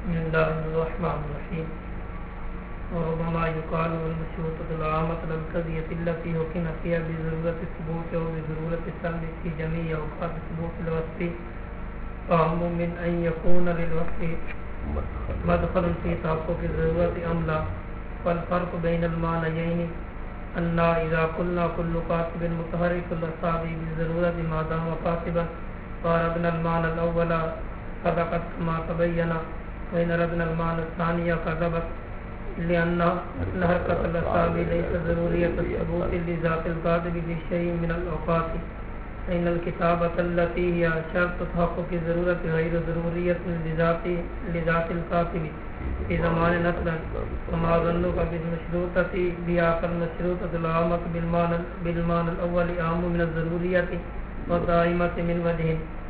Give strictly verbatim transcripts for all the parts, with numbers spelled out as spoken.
بسم الله الرحمن الرحيم. وربما يقال المشروطة العامة القضية التي حكم فيها بضرورة الثبوت أو بضرورة السلب في جميع أوقات ثبوت الوصف أهم من أن يكون للوصف مدخل في تحقق الضرورة أم لا. والفرق بين المعنيين أن إذا قلنا كل قاطب متحرك الأصابع بالضرورة ما دام قاطبا فأردنا المعنى الأول صدقت كما تبين، وإن أردنا المعنى الثاني كذبت، لأن حركة الأصابع ليس ضرورية الثبوت لذات القاطب في شيء من الأوقات، فإن الكتابة التي هي شرط تحقق الضرورة غير ضرورية لذات لذات القاطب في زمان نصرا. وما ظنك بالمشروطة بها فالمشروطة العامة بالمعنى بالمعنى الأول أهم من الضرورية والدائمة من وجه.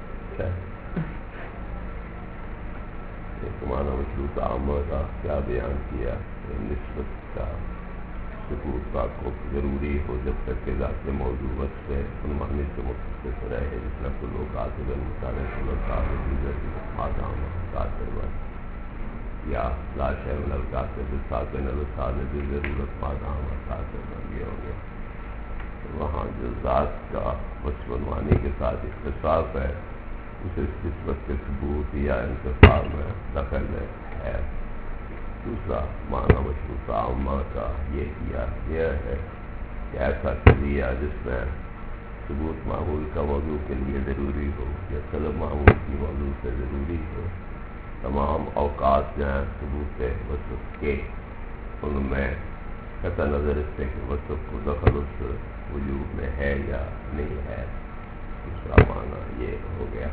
معنی مشروط عامہ کا کیا بیان کیا؟ نسبت کا ثبوت تحقق ضروری ہو جب تک کہ ذات موضوع وصف ہے ان معنی سے متصف رہے، جس میں کل قاطب المطالعہ مادام قاطب یا لا شیء من القاطب ساکن الوصال ضرورت مادام قاطب یہ ہو گیا. وہاں جو ذات کا وصف المعانی کے ساتھ اختصاص ہے اسے نسبت کے ثبوت یا انتفاع میں دخل ہے. دوسرا معنی مشروط عامہ کا یہ کیا یہ ہے کہ ایسا قضیہ جس میں ثبوت معمول کا موضوع کے لیے ضروری ہو یا طلب معمول کی موضوع سے ضروری ہو، تمام اوقات جو ہیں ثبوت وصف کے ان میں قطع نظر اس سے کہ وصف کو دخل اس وجود میں ہے یا نہیں ہے. دوسرا معنی یہ ہو گیا.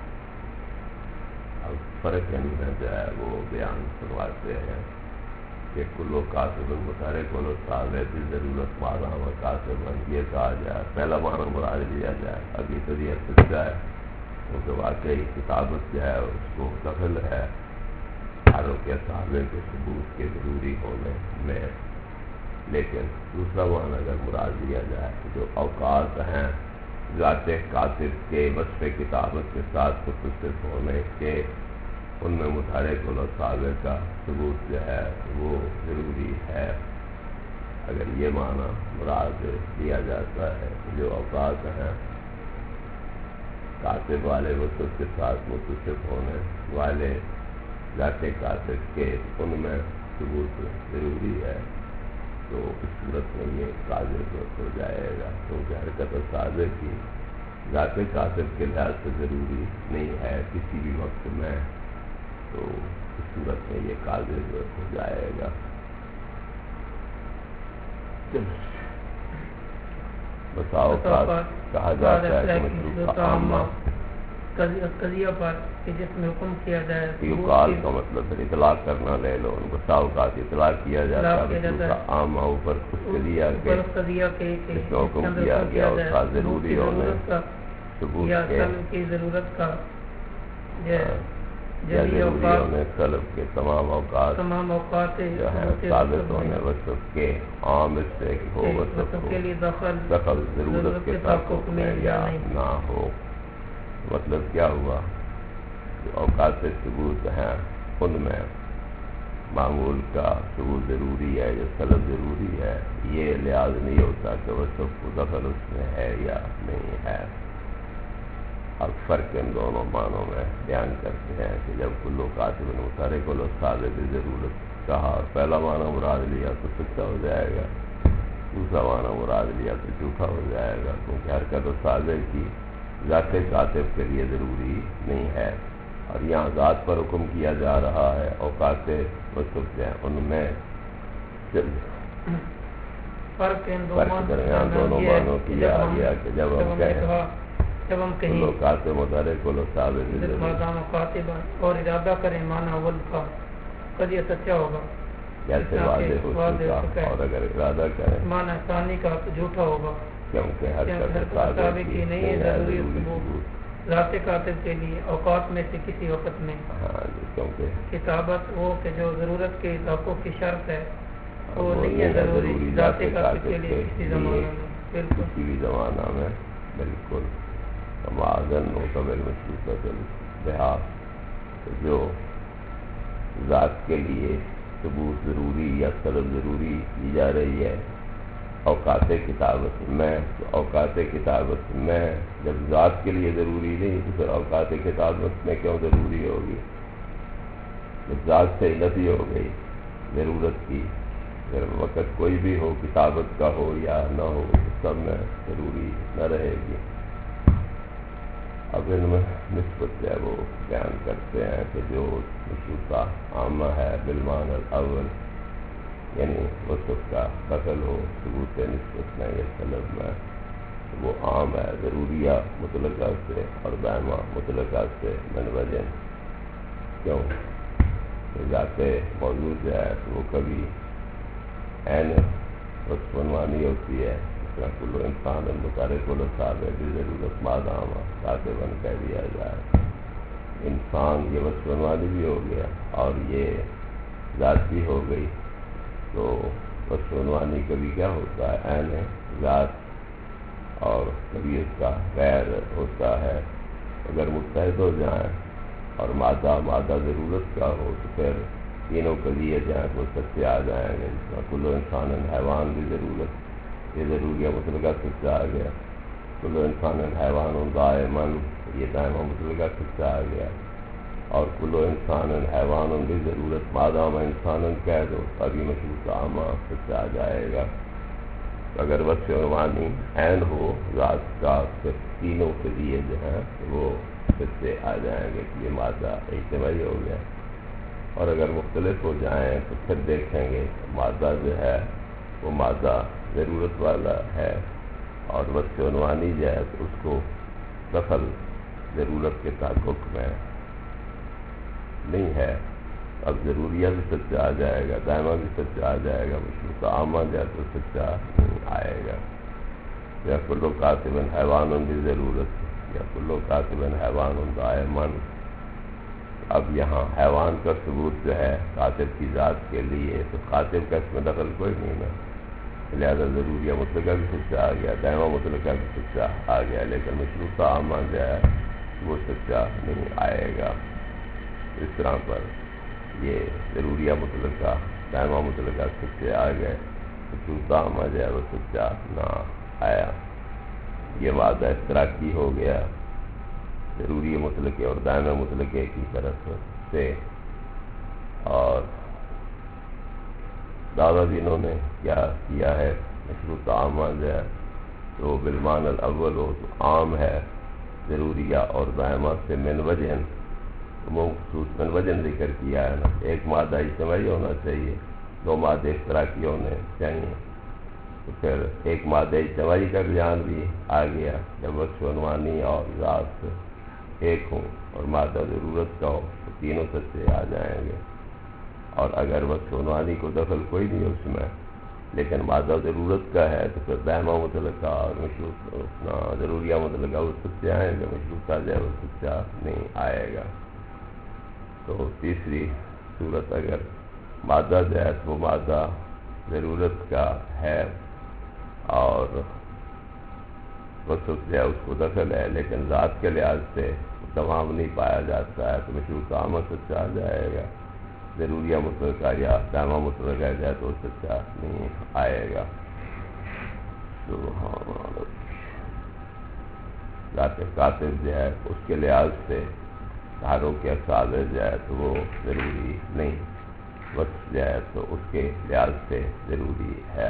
اب فرق میں جو ہے وہ بیان کرواتے ہیں کہ کلو قاطب المتحرک والاستعارۃ ضرورت مادام قاطب یہ کہا جائے، پہلا معنی مراد لیا جائے. اب یہ قضیہ سچا ہے کیونکہ واقعی کتابت جو ہے اس کو دخل ہے حرف کے صحابے کے ثبوت کے ضروری ہونے میں. لیکن دوسرا معنی اگر مراد لیا جائے جو اوقات ہیں ذات کاتب کے وصف کتابت کے ساتھ متصف ہونے کے ان میں متحرک والاستعارہ کا ثبوت جو ہے وہ ضروری ہے. اگر یہ معنی مراد لیا جاتا ہے جو اوقات ہیں کاتب والے وصف کے ساتھ متصف ہونے والے ذات کاتب کے ان میں ثبوت ضروری ہے، تو اس صورت میں یہ قاضب ہو جائے گا کیونکہ حرکت الصادر کی ذات کاتب کے لحاظ سے ضروری نہیں ہے کسی بھی وقت میں، تو اس صورت میں یہ قاضب ہو جائے گا. بساؤ کا کہا جاتا ہے کہ مشروط عامہ قضیہ پر کہ جس میں حکم کیا جائے یقال کا مطلب ہے اطلاق کرنا. لے لو ان بساؤ کا اطلاق کیا جاتا ہے مشروط عامہ اوپر اس قضیہ کے جس میں حکم کیا گیا اس کا ضروری ہونے ثبوت کی ضرورت کا یا ضروری ہونے طلب کے تمام اوقات تمام اوقات جو ہیں ثابت ہونے وصف کے عام اس سے ہو وصف کے لیے دخل دخل ضرورت کے تحقق میں یا نہ ہو. مطلب کیا ہوا جو اوقات ثبوت ہیں ان میں معمول کا ثبوت ضروری ہے یا طلب ضروری ہے، یہ لحاظ نہیں ہوتا کہ وصف کو دخل اس میں ہے یا نہیں ہے. اب فرق ان دونوں معنوں میں بیان کرتے ہیں کہ جب کلو قاطب متحرک والاستعارۃ ضرورت کہا اور پہلا معنی مراد لیا تو سچا ہو جائے گا، دوسرا معنی مراد لیا تو جھوٹا ہو جائے گا کیونکہ حرکت الصادر کی ذات کاتب کے لیے ضروری نہیں ہے. اور یہاں ذات پر حکم کیا جا رہا ہے اوقات وصف ہیں ان میں فرق درمیان دونوں معنوں کیا گیا کہ جب ہم کہیں جب ہم کہیں اوقات متحرک والاستعارۃ اور ارادہ کریں معنی اول کا قضیہ سچا ہوگا کیسے واضح ہو چکا، اور اگر ارادہ کریں معنی ثانی کا تو جھوٹا ہوگا کیونکہ حرکت کی نہیں ہے ضروری ثبوت ذات کاتب کے لیے اوقات میں سے کسی وقت میں. ہاں کیونکہ کتابت وہ کہ جو ضرورت کے تحقق کی شرط ہے وہ نہیں ہے ضروری ذات کاتب کے لیے کسی زمانہ میں بالکل کسی بھی زمانہ میں بالکل. معذن ہوتا ہے مشروط لحاظ جو ذات کے لیے ثبوت ضروری یا طلب ضروری کی جا رہی ہے اوقات کتابت میں، تو اوقات کتابت میں جب ذات کے لیے ضروری نہیں تو پھر اوقات کتابت میں کیوں ضروری ہوگی؟ جب ذات سے نفی ہو گئی ضرورت کی، اگر وقت کوئی بھی ہو کتابت کا ہو یا نہ ہو سب میں ضروری نہ رہے گی۔ اب ان میں نسبت ہے وہ بیان کرتے ہیں کہ جو مشروطہ عامہ ہے بالمعنی الاول، یعنی وصف کا دخل ہو ثبوت نسبت میں یا طلب میں، وہ عام ہے ضروریہ مطلقہ سے اور دائمہ مطلقہ سے من وجہ۔ کیوں؟ ذات موجود ہے تو وہ کبھی عین وصف عنوانی ہوتی ہے، جس طرح کل انسان المتارک الصاب ہے بھی ضرورت مادامہ کاتباً کہہ دیا جائے۔ انسان یہ وصف عنوانی بھی ہو گیا اور یہ ذات بھی ہو گئی، تو وصف عنوانی کبھی کیا ہوتا ہے؟ عین ذات، اور کبھی اس کا غیر ہوتا ہے۔ اگر متحد ہو جائیں اور مادہ مادہ ضرورت کا ہو تو پھر تینوں کے لیے جائیں تو سچے آ جائیں گے، جس میں کل انسان حیوان بھی ضرورت، یہ ضروریہ مطلقہ سچا آ گیا۔ کل انسان حیوان دائماً، یہ دائمہ مطلقہ سچا آ گیا، اور کل انسان حیوان بھی ضرورت مادام انسان کہہ دو ابھی مشروط عامہ سچا آ جائے گا۔ اگر وصف عنوانی عین ہو ذات کا پھر تینوں کے لیے جو ہیں وہ سچے آ جائیں گے کہ یہ مادہ اجتماعی ہو گیا، اور اگر مختلف ہو جائیں تو پھر دیکھیں گے مادہ جو ہے وہ مادہ ضرورت والا ہے، اور وصف عنوانی جو ہے تو اس کو دخل ضرورت کے تحقق میں نہیں ہے۔ اب ضروریہ بھی سچا آ جائے گا، دائمہ بھی سچا آ جائے گا، مشروط عامہ جو ہے تو سچا نہیں آئے گا۔ یا کلو کاتب حیوان بھی ضرورت، یا کلو کاتب حیوان دائماً۔ اب یہاں حیوان کا ثبوت جو ہے کاتب کی ذات کے لیے، تو کاتب کا اس میں دخل کوئی نہیں نا، لہذا ضروریہ مطلقہ بھی سچا آ گیا، دائمہ مطلقہ بھی سچا آ گیا، لیکن مشروط عامہ جو ہے وہ سچا نہیں آئے گا۔ اس طرح پر یہ ضروریہ مطلقہ دائمہ مطلقہ سچے آ گئے، مشروط عامہ جو ہے وہ سچا نہ آیا۔ یہ وعدہ اشتراکی ہو گیا ضروری مطلقے اور دائمہ مطلقے کی طرف سے، اور دعویٰ بھی انہوں نے کیا کیا ہے مشروط عامہ جو ہے تو بالمعنی الاول ہو تو عام ہے ضروریہ اور دائمہ سے من وجہ، مخصوص من وجہ ذکر کیا ہے نا، ایک مادہ اجتماعی ہونا چاہیے، دو مادے اشتراکی ہونے چاہیے، تو پھر ایک مادہ اجتماعی کا بیان بھی آ گیا جب وصف عنوانی اور ذات ایک ہوں اور مادہ ضرورت کا ہو تو تینوں سچے آ جائیں گے، اور اگر وصف عنوانی کو دخل کوئی نہیں اس میں لیکن مادہ ضرورت کا ہے تو پھر دائمہ مطلقہ اور مشروط ضروریہ مطلقہ وہ سچے آئیں گے، مشروطہ جو ہے وہ سچا نہیں آئے گا۔ تو تیسری صورت اگر مادہ جو ہے تو وہ مادہ ضرورت کا ہے اور وصف جو ہے اس کو دخل ہے لیکن ذات کے لحاظ سے تمام نہیں پایا جاتا ہے تو مشروط عامہ سچا آ جائے گا، ضروریہ مطلقہ یا دائمہ مطلقہ جائے تو سچا نہیں آئے گا۔ ذات کاتب جو ہے اس کے لحاظ سے دھاروں کے افعال جو ہے تو وہ ضروری نہیں، وصف جو ہے تو اس کے لحاظ سے ضروری ہے۔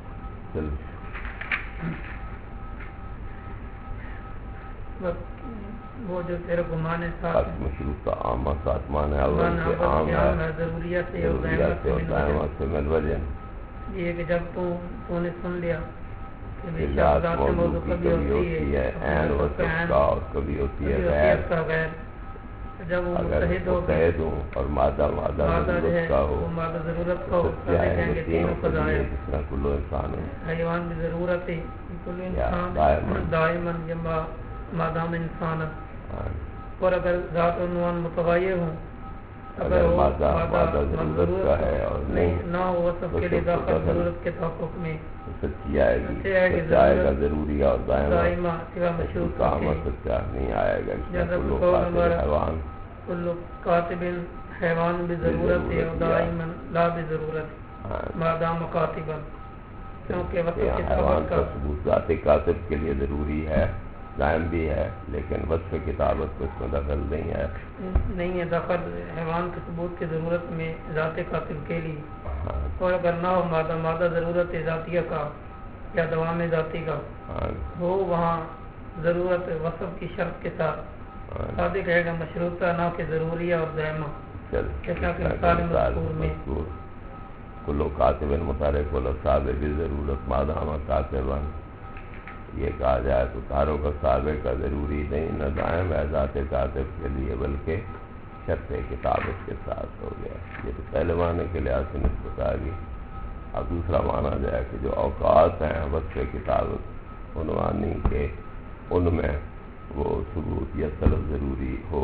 وہ جو تیرے گمان ساتھ مشروطہ عامہ ساتھ مانے اول سے عام ہے، ضروریات سے ضروریات اور دائمہ سے من وجہ، یہ کہ جب تو تو نے سن لیا کہ بے ذات شک ذات موضوع موضوع کی کبھی ہوتی ہے عین وصف کا اور کبھی ہوتی ہے غیر، کا غیر، جب وہ اگر متحد ہو متحد ہوں اور مادہ مادہ مادہ جو ہے ضرورت کا ہو وہ مادہ ضرورت کا تو ہو سچے آئیں کہیں گے گے تینوں تینوں کے کا لیے، ظاہر جس طرح کلو انسان ہے حیوان بھی ضرورت ہے، کل انسان دائماً دائماً جمع مادام انسان، ہاں۔ اور اگر ذات عنوان متغیر ہوں، اگر وہ مادہ مادہ ضرورت کا ہے اور نہیں نہ ہو وصف کے لیے داخل ضرورت کے تحقق میں سچی آئے گی، سچی آئے گی، سچا آئے گا ضروری اور دائمہ دائمہ سوا مشروط مشروط عامہ سچا نہیں آئے گا، اس میں جیسا کلو قول قاتل ہمارا حیوان کل کاتب حیوان بضرورت ہے دائما لا بضرورت مادام کاتبا، کیونکہ وصف حیوان کتابت کا کا ثبوت ذات کاتب کے لیے ضروری ہے، دائم بھی ہے، لیکن وصف کتابت کو اس میں دخل نہیں ہے نہیں ہے دخل حیوان کے ثبوت کی ضرورت میں ذات کاتب کے لیے، ہاں اور اگر نہ ہو مادہ مادہ ضرورت ذاتیہ کا یا دوام ذاتی کا ہاں ہو، وہاں ضرورت وصف کی شرط کے ساتھ ہاں صادق رہے گا مشروطہ نہ کہ ضروریہ اور دائمہ، چل جیسا کہ مثال مذکور میں مذکور کلو کاتب متحرک والصابع بضرورت مادام کاتبا، یہ کہا جائے تو تاروں کا سابق کا ضروری نہیں، نہ دائم ہے ذات کاتب کے لیے بلکہ شرط کتابت کے ساتھ ہو گیا۔ یہ تو پہلے معنی کے لحاظ سے نسبت آ گئی۔ اب دوسرا مانا جائے کہ جو اوقات ہیں وصف کتابت عنوانی کے، ان میں وہ ثبوت یا طلب ضروری ہو،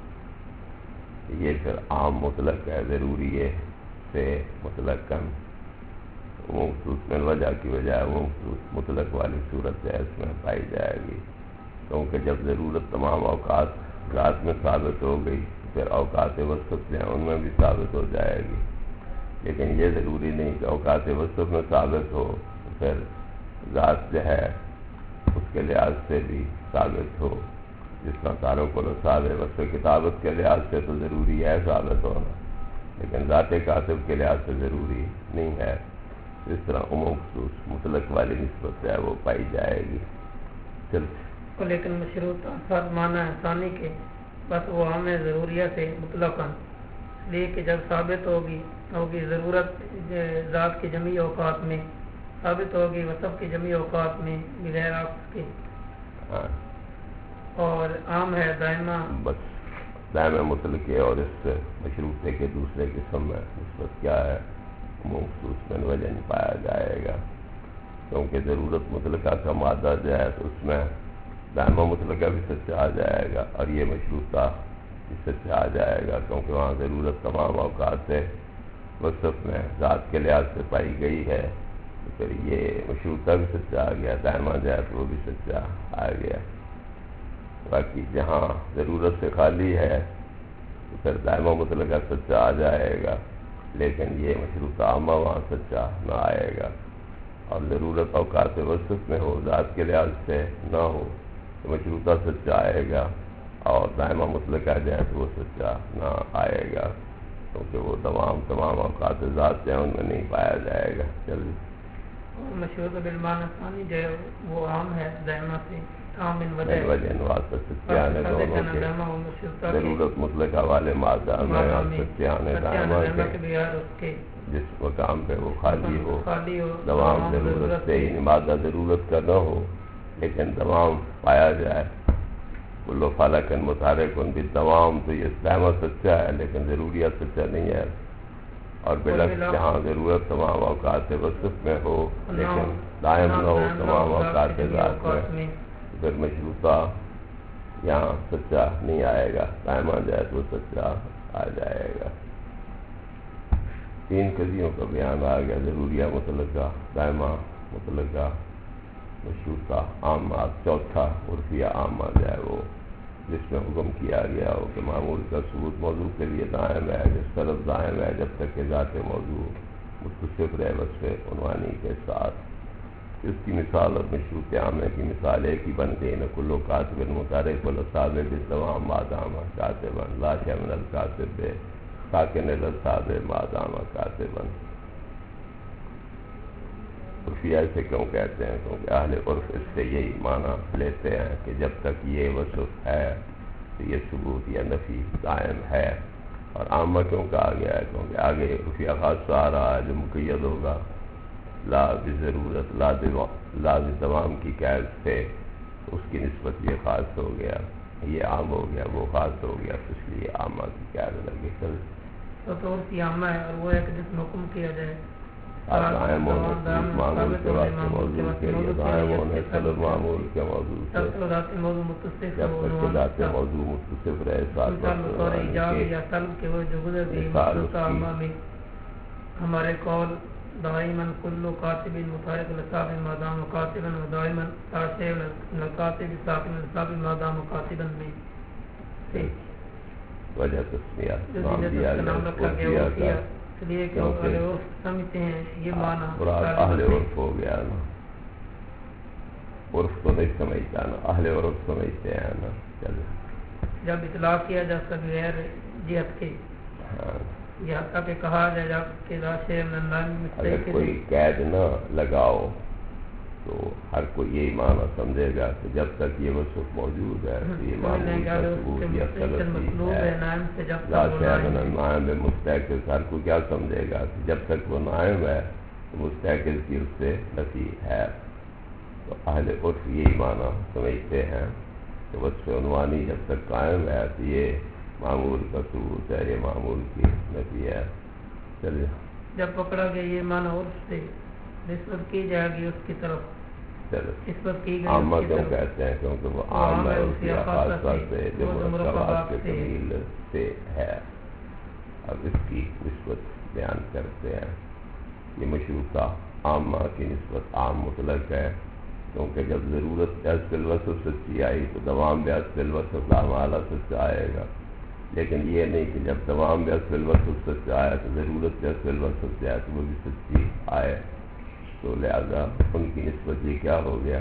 یہ پھر عام مطلق ہے، ضروری ہے سے مطلق کم مخصوص میں وجہ کی بجائے وہ مطلق والی صورت ہے اس میں پائی جائے گی، کیونکہ جب ضرورت تمام اوقات ذات میں ثابت ہو گئی پھر اوقات وصف ہیں ان میں بھی ثابت ہو جائے گی، لیکن یہ ضروری نہیں کہ اوقات وصف میں ثابت ہو پھر ذات جو ہے اس کے لحاظ سے بھی ثابت ہو، جس طرح تاروں کو ثابت وصف کتابت کے لحاظ سے تو ضروری ہے ثابت ہونا، لیکن ذات کاتب کے لحاظ سے ضروری نہیں ہے، اس طرح عموم خصوص مطلق والی نسبت ہے وہ پائی جائے گی۔ چل لیکن مشروط فرض مانا ہے ثانی کے بس وہ ہمیں ضروریہ سے مطلقاً، اس لیے کہ جب ثابت ہوگی ہوگی ضرورت ذات کی جمعی اوقات میں، ثابت ہوگی وصف کی جمعی اوقات میں بغیر عکس کے، ہاں اور عام ہے دائمہ بس دائم مطلق ہے، اور اس سے مشروطے کے دوسرے قسم میں نسبت کیا ہے عموم خصوص میں وجہ نہیں پایا جائے گا، کیونکہ ضرورت مطلقہ کا مادہ جو ہے تو اس میں دائمہ مطلقہ بھی سچا آ جائے گا، اور یہ مشروطہ بھی سچا آ جائے گا، کیونکہ وہاں ضرورت تمام اوقات سے وصف میں ذات کے لحاظ سے پائی گئی ہے، تو پھر یہ مشروطہ بھی سچا آ گیا، دائمہ جو ہے تو وہ بھی سچا آ گیا۔ باقی جہاں ضرورت سے خالی ہے تو پھر دائمہ مطلقہ سچا آ جائے گا، لیکن یہ مشروطہ عامہ وہاں سچا نہ آئے گا، اور ضرورت اوقات وصف میں ہو ذات کے لحاظ سے نہ ہو تو مشروطہ سچا آئے گا، اور دائمہ مطلقہ جو ہے تو وہ سچا نہ آئے گا، کیونکہ وہ تمام تمام اوقات ذات ہیں ان میں نہیں پایا جائے گا۔ چل مشروط بالمعنی ثانی جو ہے وہ عام ہے دائمہ سے عام ان وجہ وجہ واسطہ سچے آنے دونوں کے، ضرورت مطلقہ والے مادہ میں اور سچے آنے دائمہ کے جس مقام پہ وہ خالی ہو، دوام ضرورت سے ہی مادہ ضرورت کا نہ ہو لیکن دوام پایا جائے، کلو فالکن متحرکن بھی دوام، تو یہ دائمہ سچا ہے لیکن ضروریات سچا نہیں ہے، اور بالعکس جہاں ضرورت تمام اوقات وصف میں ہو لیکن دائم نہ ہو تمام اوقات ذات میں، پھر مشروطہ یہاں سچا نہیں آئے گا، دائمہ جائے تو سچا آ جائے گا۔ تین قضیوں کا بیان آ گیا، ضروریہ مطلقہ، دائمہ مطلقہ، مشروطہ عامہ، چوتھا عرفیہ عامہ جائے وہ جس میں حکم کیا گیا ہو کہ معمول کا ثبوت موضوع کے لیے دائم ہے، جس طرف دائم ہے جب تک کہ ذات موضوع متصف رہے وصف عنوانی کے ساتھ۔ اس کی مثال اور مشروط عامہ کی مثال ایک ہی بن گئی، نہ کلو کاتب متحرک والصابع بالدوام مادام کاتبا لا شمل الکاتب ساکن الصابع مادام کاتبا۔ عرفیہ سے کیوں کہتے ہیں؟ کیونکہ اہل عرف اس سے یہی معنی لیتے ہیں کہ جب تک یہ وصف ہے تو یہ ثبوت یا نفی قائم ہے، اور عامہ کیوں کہا گیا ہے؟ کیونکہ آگے عرفیہ خاص آ رہا ہے جو مقید ہوگا لا بضرورت، لا لا دوام کی قید سے، اس کی نسبت یہ خاص ہو گیا، یہ عام ہو گیا وہ خاص ہو گیا، تو اس لیے عامہ کی قید لگے۔ تو عرفی عامہ ہے اور وہ ہے کہ جس میں حکم کیا جائے دائم ہونے معمول کے واسطے موضوع کے لیے، دائم ہونے سلب معمول کے موضوع سے، جب تک کہ ذات موضوع متصف رہے ساتھ ہمارے قول دائماً کلو کاتب متحرک لصاب مادام کاتبا و دائماً تاشع لکاتب ساکن لصاب مادام کاتبا میں سے وجہ تسمیہ جو نام زینت دیا اس کا گیا نام رکھا گیا عرفیہ وہ کا، کیا اس لیے کہ وہ اہل عرف سمجھتے ہیں یہ معنی مراد سارے اہل باتیں۔ عرف ہو گیا نا، عرف تو نہیں سمجھتا نا، اہل عرف سمجھتے ہیں نا۔ چلو جب اطلاق کیا جا سکے غیر جہت کے، ہاں، یہاں تک کہ کہا جائے جب کہ راشے من النام اگر مستحق کوئی قید نہ لگاؤ تو ہر کوئی یہی معنی سمجھے گا کہ جب تک یہ وصف موجود ہے تو یہ معمول کا ثبوت یا مطلوب ہے ہے۔ نائم سے جب لا تک وہ شیء من نائم ہے۔ النائم مستحق، ہر کوئی کیا سمجھے گا کہ جب تک وہ نائم ہے تو مستحق کی اس سے نفی ہے۔ تو اہل عرف یہی معنی سمجھتے ہیں کہ وصف عنوانی جب تک قائم ہے تو یہ معمول کا ثبوت ہے، یہ معمول کی نفی ہے۔ چلیے جب پکڑا گیا یہ معنی عرف سے نسبت کی جائے گی اس کی طرف، چلو نسبت کی گئی عامہ اس کی کیوں طرف، کہتے ہیں؟ کیونکہ وہ وہ عام عام ہے، ہے، اس اسی کی خاصہ خاصہ سے، سے جو وہ جو مرکبات مرکبات کے سے ہے۔ قبیل سے ہے۔ اب اس کی نسبت بیان کرتے ہیں۔ یہ مشروطہ عامہ کی نسبت عام مطلق ہے، کیونکہ جب ضرورت بیعت فی الوصف سچی آئی تو دوام بیعت فی الوصف لامحالہ سچا آئے گا، لیکن یہ نہیں کہ جب دوام بیعت فی الوصف سچا آیا تو ضرورت بیعت فی الوصف سے آئے تو وہ بھی سچی آئے، تو لہذا ان کی نسبت یہ کیا ہو گیا؟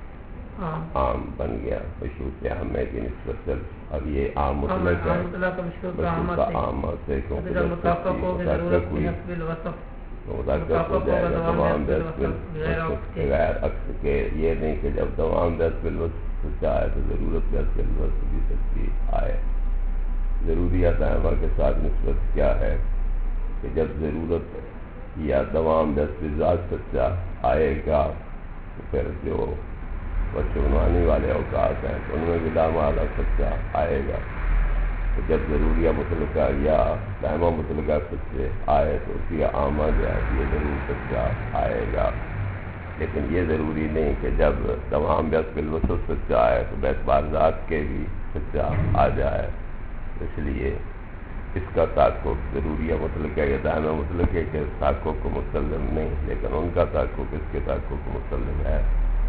عام بن گیا۔ مشروط عامہ کی نسبت سے اب یہ عام مطلق ہے، مطلق مشروط مشروط عامہ سے، کیونکہ جب جب متفق ہو کہ ضرورت ہوئی کی حسب الوصف تو متفق ہو جائے گا دوام بیعت فی الوصف غیر عکس کے، یہ نہیں کہ جب دوام بیعت فی الوصف سچا آئے تو ضرورت بیعت فی الوصف بھی سچی آئے۔ ضروریات دائمہ کے ساتھ نسبت کیا ہے کہ جب ضرورت یا دوام بیعت فی ذات سچا آئے گا تو پھر جو وصف عنوانی والے اوقات ہیں ان میں بھی لامحالہ سچا آئے گا۔ تو جب ضروریہ مطلقہ یا دائمہ مطلقہ سچے آئے تو اسی عامہ جو ہے یہ ضرور سچا آئے گا، لیکن یہ ضروری نہیں کہ جب تمام بیعت فی الوصف سچا آئے تو بیعت بار ذات کے بھی سچا آ جائے۔ اس لیے اس کا تحقق ضروریہ مطلقہ یا دائمہ مطلقہ کے تحقق کو مسلم نہیں، لیکن ان کا تحقق اس کے تحقق کو مسلم ہے۔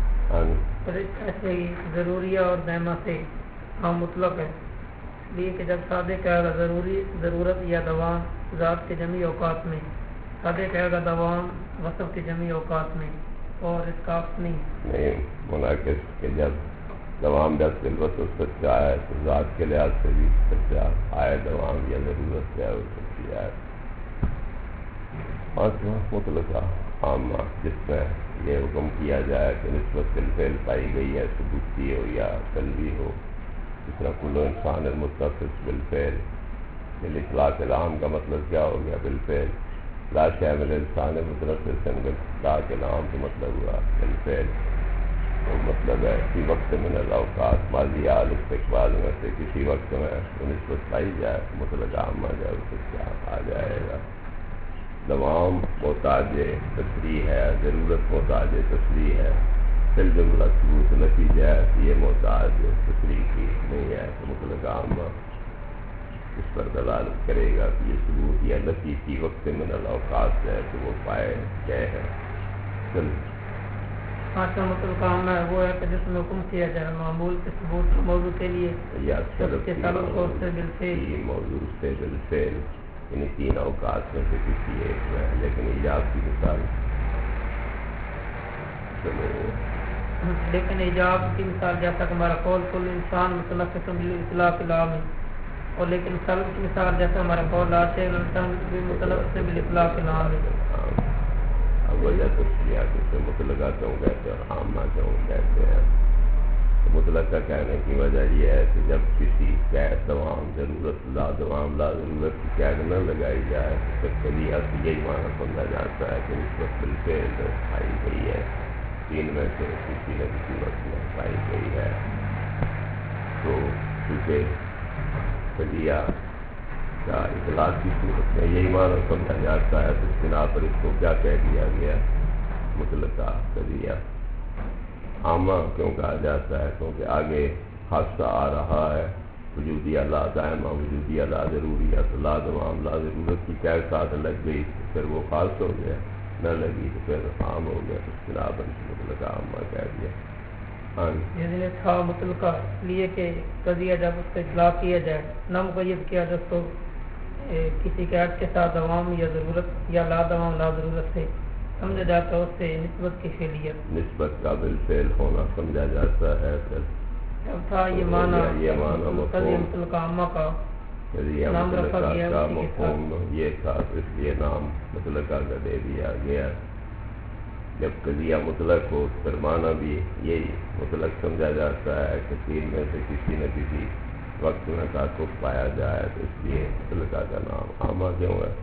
ایسے ہی ضروریہ اور دائمہ سے ہم مطلق ہے، اس لیے کہ جب صادق کہے گا ضروری ضرورت یا دوام ذات کے جمعی اوقات میں، صادق کہے گا دوام وصف کے جمعی اوقات میں، اور اس کا عکس نہیں نہیں منعکس کہ جب دوام بیعت فی الوصف سچا آئے تو ذات کے لحاظ سے بھی سچا آئے دوام یا ضرورت سے آئے وہ سچی آئے۔ پانچواں مطلقہ عامہ جس میں یہ حکم کیا جائے کہ نسبت بالفعل پائی گئی ہے، ثبوتی ہو یا قلبی ہو، جس طرح کل انسان متصف بالفعل، بالاطلاق العام کا مطلب کیا ہو گیا؟ بالفعل۔ لا شیء من الانسان متنفس بالاطلاق العام کا مطلب ہوا بالفعل، تو مطلب ہے کسی وقت من الاوقات ماضی حال استقبال میں سے کسی وقت میں وہ نسبت پائی جائے تو مطلق عام آ جائے، اس سے آ جائے گا۔ دوام محتاج تصریح ہے، ضرورت محتاج تصریح ہے، فی الجملہ ثبوت نتیجہ ہے کہ یہ محتاج تصریح کی نہیں ہے، تو مطلق عام اس پر دلالت کرے گا کہ یہ ثبوت یا نفی کی وقت من الاوقات ہے تو وہ پائے گئے ہیں۔ چلیے پانچواں مطلق عامہ ہے وہ ہے کہ جس میں حکم کیا جائے معمول کے ثبوت موضوع کے لیے یا اس کے تعلق کو اس سے بالفعل، موضوع سے بالفعل، یعنی تین اوقات میں سے کسی ایک میں، لیکن ایجاب کی مثال چلو لیکن ایجاب کی مثال جیسا کہ ہمارا قول کل انسان متنفس بالاطلاق العام ہے، اور لیکن سلب کی مثال جیسا ہمارا قول لا شیء من الانسان متنفس بالاطلاق العام ہے۔ اب وجہ تصریح سے مطلقہ کیوں کہتے ہیں اور عامہ کیوں کہتے ہیں؟ مطلقہ کہنے کی وجہ یہ ہے کہ جب کسی قید دوام ضرورت لا دوام لا ضرورت کی قید نہ لگائی جائے تو پھر صریحہ سے یہی معنی سمجھا جاتا ہے کہ نسبت بالفعل پائی گئی ہے، تین میں سے کسی نہ کسی وقت میں پائی گئی ہے۔ تو چونکہ صریحہ کا اطلاق کی صورت میں یہی معنی سمجھا جاتا ہے تو اس بنا پر اس کو کیا کہہ دیا گیا؟ مطلقہ صریحہ۔ عامہ کیوں کہا جاتا ہے؟ کیونکہ آگے خاصہ آ رہا ہے، وجودی لا دائمہ وجودی لا ضروری ہے، تو لا دوام لا ضرورت کی قید ساتھ لگ گئی تو پھر وہ خاص ہو گیا، نہ لگی تو پھر عام ہو گیا، اس بنا پر اس مطلقہ عامہ کہہ دیا۔ جس نے تھا مطلقہ اس لیے کہ قضیہ جب اس کا اطلاق کیا جائے نہ مقید کیا جس کو کسی قید کے ساتھ دوام یا ضرورت یا لا دوام لا ضرورت سے سمجھا جاتا ہے، اس سے نسبت کی فعلیت نسبت کا بالفعل ہونا سمجھا جاتا ہے۔ پھر جب تھا یہ معنی یہ معنی قضیہ مطلقہ عامہ کا قضیہ نام رکھا مطلقہ گیا کا اسی کے ساتھ۔ مفہوم یہ تھا، اس لیے نام مطلقہ کا دے دیا گیا۔ جب قضیہ مطلق ہو پھر معنی بھی یہی مطلق سمجھا جاتا ہے کہ تین میں سے کسی نہ کسی وقت میں تعاقب پایا جائے، تو اس لیے مطلقہ کا نام عامہ کیوں ہے؟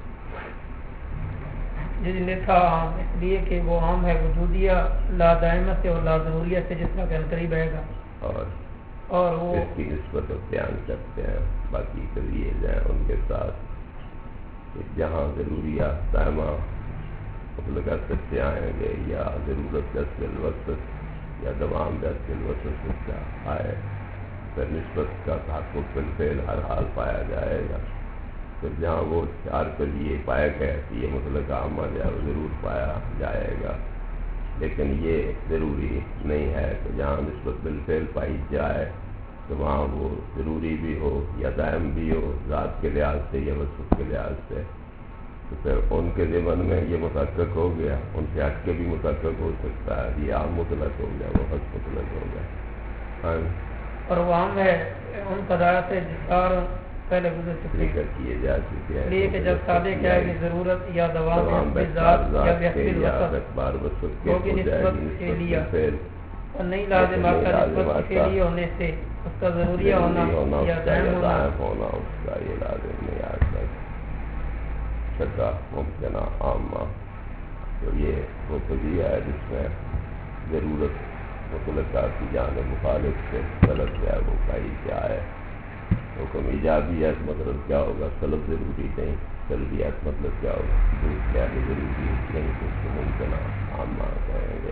جس نے تھا عام اس لیے کہ وہ عام ہے وجودیہ لا دائمہ سے اور لا ضروریہ سے، جس طرح کہ قریب آئے گا، اور اور وہ اس کی نسبت بیان کرتے ہیں باقی قضیے جائیں ان کے ساتھ کہ جہاں ضروریات دائمہ مطلقہ سچے آئیں گے یا ضرورت دست الوسط یا دوام دست الوسط سچا آئے، پھر نسبت کا تحقق بالفعل ہر حال پایا جائے گا۔ پھر جہاں وہ چار قضیے پائے گئے کہ یہ مطلقہ عامہ جائے وہ ضرور پایا جائے گا، لیکن یہ ضروری نہیں ہے کہ جہاں نسبت بالفعل پائی جائے تو وہاں وہ ضروری بھی ہو یا دائم بھی ہو ذات کے لحاظ سے یا وصف کے لحاظ سے، تو پھر ان کے ضمن میں یہ متحقق ہو گیا، ان سے ہٹ کے بھی متحقق ہو سکتا ہے، یہ عام مطلق ہو گیا، وہ خاص مطلق ہو گیا۔ ہاں اور وہ عام ہے ان قضایا سے جسار پہلے گزر چکی ذکر کیے جا چکے ہیں، اس لیے کہ جب صادق ہے کہ ضرورت یا دوام تمام یا ذات یا ذات کے وحفل یا وسط اخبار وصف کے ہوگی ہو جائے نسبت گی کے نسبت لیا، بالفعل، اور نہیں لازم نہیں آتا لازم نسبت کے آتا لیے ہونے سے اس کا ضروریہ ہونا ضروری ہونا یا اس کا دائم یا ہونا دائم ہونا اس کا یہ لازم نہیں آتا۔ چھٹا ممکنہ عامہ، تو یہ وہ قضیہ ہے جس میں ضرورت مطلقہ کی جانب مخالف سے طلب جو ہے وہ پائی جائے۔ حکم ایجابیت مطلب کیا ہوگا؟ طلب ضروری نہیں، سلبیت مطلب کیا ہوگا؟ دوسرے کیا ضروری نہیں، تو اس کو ممکنہ عامہ کہیں گے۔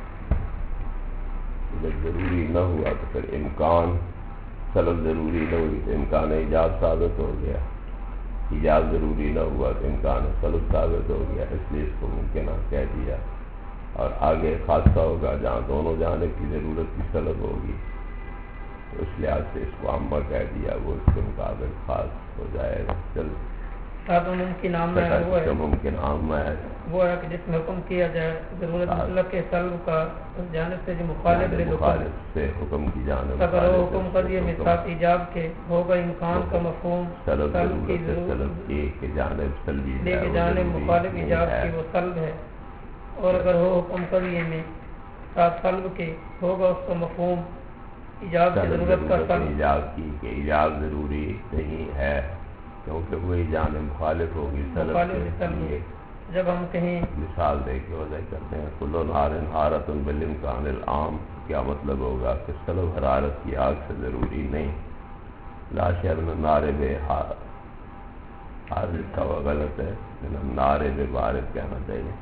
جب ضروری نہ ہوا تو پھر امکان، طلب ضروری نہ ہوئی تو امکان ایجاب ثابت ہو گیا، ایجاب ضروری نہ ہوا تو امکان طلب ثابت ہو گیا، اس لیے اس کو ممکنہ کہہ دیا۔ اور آگے خاصہ ہوگا جہاں دونوں جانب کی ضرورت کی طلب ہوگی، تو اس لحاظ سے اس کو عامہ کہہ دیا، وہ اس کے مقابل خاص ہو جائے گا۔ چل تو ممکن عام ہے وہ ہے ممکن عامہ ہے وہ ہے کہ جس میں حکم کیا جائے ضرورت مطلب کے سلب کا اس جانب سے جو مخالف للحکم، مخالف سے حکم کی جانب، اگر وہ حکم قضیہ میں ساتھ ایجاب کے ہوگا امکان کا مفہوم طلب سلب کی ضرورت ضرورت طلب کی کہ جانب سلبی لے ہے کے وہ جانب ضروری مخالف نہیں ایجاب ہے۔ کی وہ سلب ہے، اور اگر ہو حکم قضیہ میں ساتھ سلب کے ہوگا اس کا مفہوم ایجاب کی ضرورت کا سلب، ایجاب کی کہ ایجاب ضروری نہیں ہے کیونکہ وہی جانب مخالف ہوگی طلب مخالف کے سلب۔ لیے۔ جب ہم کہیں مثال دے کے وضع کرتے ہیں کل نار حارت بالامکان العام، کیا مطلب ہوگا کہ طلب حرارت کی آگ سے ضروری نہیں، لا شر من نار بے حارت، حارت لکھا ہوا غلط ہے، نار بے بارد کہنا چاہیے،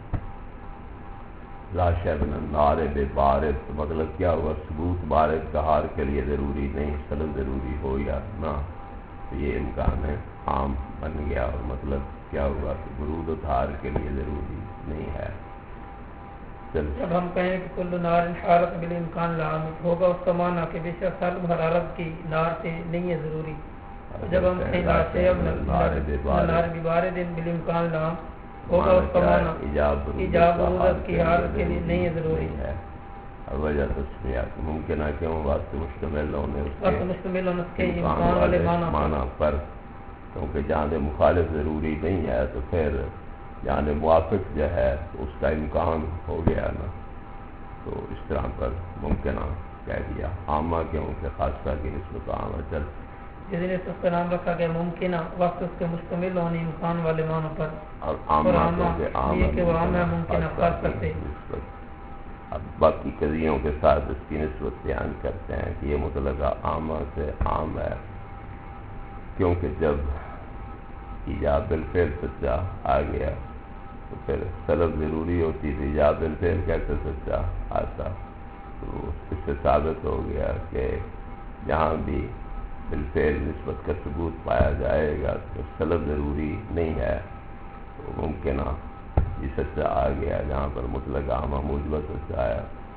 لا شر من نار بے بارد، تو مطلب کیا ہوا؟ ثبوت بارد کا ہار کے لیے ضروری نہیں، طلب ضروری ہو یا نہ، تو یہ امکان ہے عام بن گیا، اور مطلب کیا ہوا کہ برود و تھار کے لیے ضروری نہیں ہے۔ چل جب ہم کہیں کہ کل نار حارت بالامکان لامت ہوگا اس کا معنی کہ بے شک سلب حرارت کی نار سے نہیں ہے ضروری۔ جب ہم کہیں لا شیب نار ببارد بالامکان لام ہوگا اس کا معنی ایجاب برودت کی حالت کے لیے نہیں ہے ضروری ہے۔ اور وجہ تسمیہ ممکنہ کیوں واسطے مشتمل ہونے اس وقت مشتمل ہونے اس کے امکان والے معنی پر، کیونکہ جانب مخالف ضروری نہیں ہے تو پھر جانب موافق جو ہے اس کا امکان ہو گیا نا، تو اس طرح پر ممکنہ کہہ دیا۔ عامہ کیوں کہ خاصہ کی نسبت عامہ چل، جس نے اس کا نام رکھا گیا ممکنہ وقت اس کے مشتمل ہونے امکان والے معنی پر، اور عامہ یہ کہ وہ عام ہے ممکنہ خاص کرتے۔ اب باقی قضیوں کے ساتھ اس کی نسبت بیان کرتے ہیں کہ یہ مطلقہ عامہ سے عام ہے، کیونکہ جب ایجاب بالفعل سچا آ گیا تو پھر طلب ضروری ہوتی تھی، ایجاب بالفعل کیسے سچا آتا؟ تو اس سے ثابت ہو گیا کہ جہاں بھی بالفعل نسبت کا ثبوت پایا جائے گا تو طلب ضروری نہیں ہے، تو ممکنہ یہ سچا آ گیا، جہاں پر مطلق عامہ موجبہ سچا آیا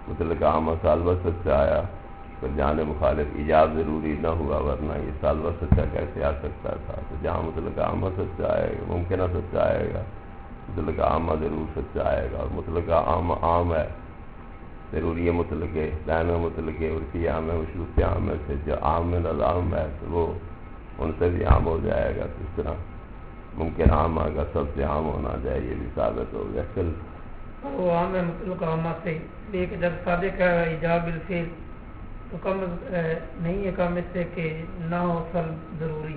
مطلق عام سال وسط سے آیا تو جان مخالف ایجاب ضروری نہ ہوا، ورنہ یہ سال وسط کا کیسے آ سکتا تھا؟ تو جہاں مطلق عام سچا آئے گا، ممکنہ سچا آئے گا، مطلق عامہ ضرور سچا آئے گا، اور مطلق عام عام ہے ضروری ہے مطلق دائم مطلق عرفی عام ہے مشروط عام ہے سے جو عام میں نظام ہے تو وہ ان سے بھی عام ہو جائے گا۔ تو اس طرح ممکن عام کا سب سے عام ہونا جائے، یہ بھی ثابت ہو گیا۔ چل وہ عام ہے مطلق عامہ سے، لیکن جب صادق ہے ایجاب الفعل تو کم نہیں ہے کم اس سے کہ نہ ہو سلب ضروری،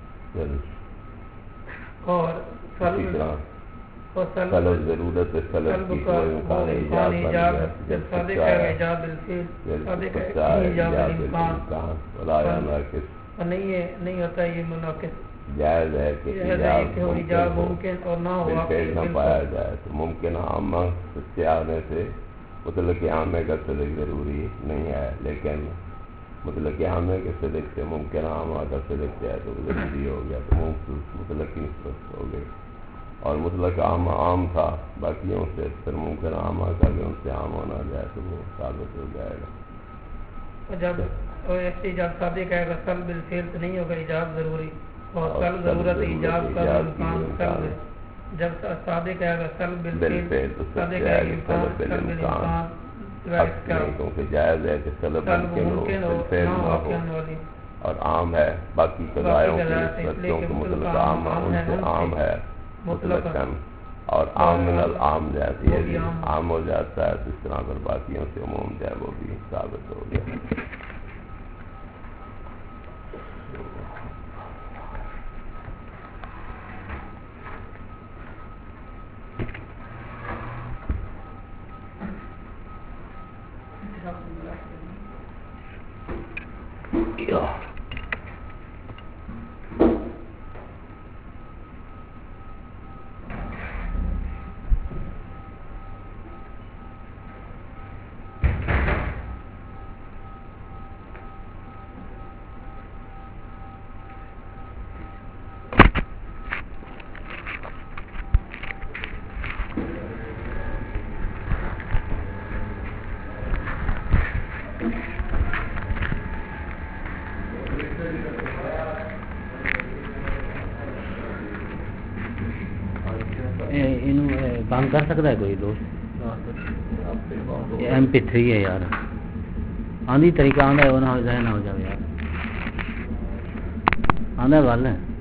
اور سلب اور سلب ضرورت سلب کی کوئی امکان ایجاب ہے، جب صادق ہے ایجاب الفعل صادق ہے ایجاب الامکان، ولا ناقص اور نہیں ہے نہیں ہوتا یہ مناقص، جائز ہے کہ ایجاب ممکن اور نہ ہو بالفعل نہ پایا جائے۔ تو ممکن عامہ سچے آنے سے مطلق عامہ کا صدق ضروری نہیں ہے، لیکن مطلق عامہ کے صدق سے ممکن عامہ کا صدق جو ہے تو ضروری ہو گیا، تو مطلق کی نسبت ہو گئی۔ اور مطلق عام عام تھا باقیوں سے، پھر ممکن عامہ کا بھی ان سے عام ہونا جائے تو وہ ثابت ہو جائے گا۔ جب ایسے جب صادق ہے اگر سلب الفعل تو نہیں ہوگا ایجاب ضروری، اور سلب ضرورت ایجاب کا امکان سلب ہے۔ جب صادق ہے اگر سلب الفعل صادق ہے امکان سلب الامکان، کیونکہ جائز ہے کہ سلب ممکن ہو بالفعل نہ ہو، اور عام ہے باقی قضایوں کی نسبت، کیونکہ مطلق عام ان سے عام ہے مطلقاً، اور عام من العام جاتی ہے عام ہو جاتا ہے، تو اس طرح پر باقیوں سے عموم جو ہے وہ بھی ثابت ہو گیا۔ کام کر سکتا ہے کوئی دوست؟ ایم پی تھری ہے یار، آندھی طریقہ آندھا ہے وہ نہ ہو جائے نہ ہو جائے یار، آندھا ہے بال ہے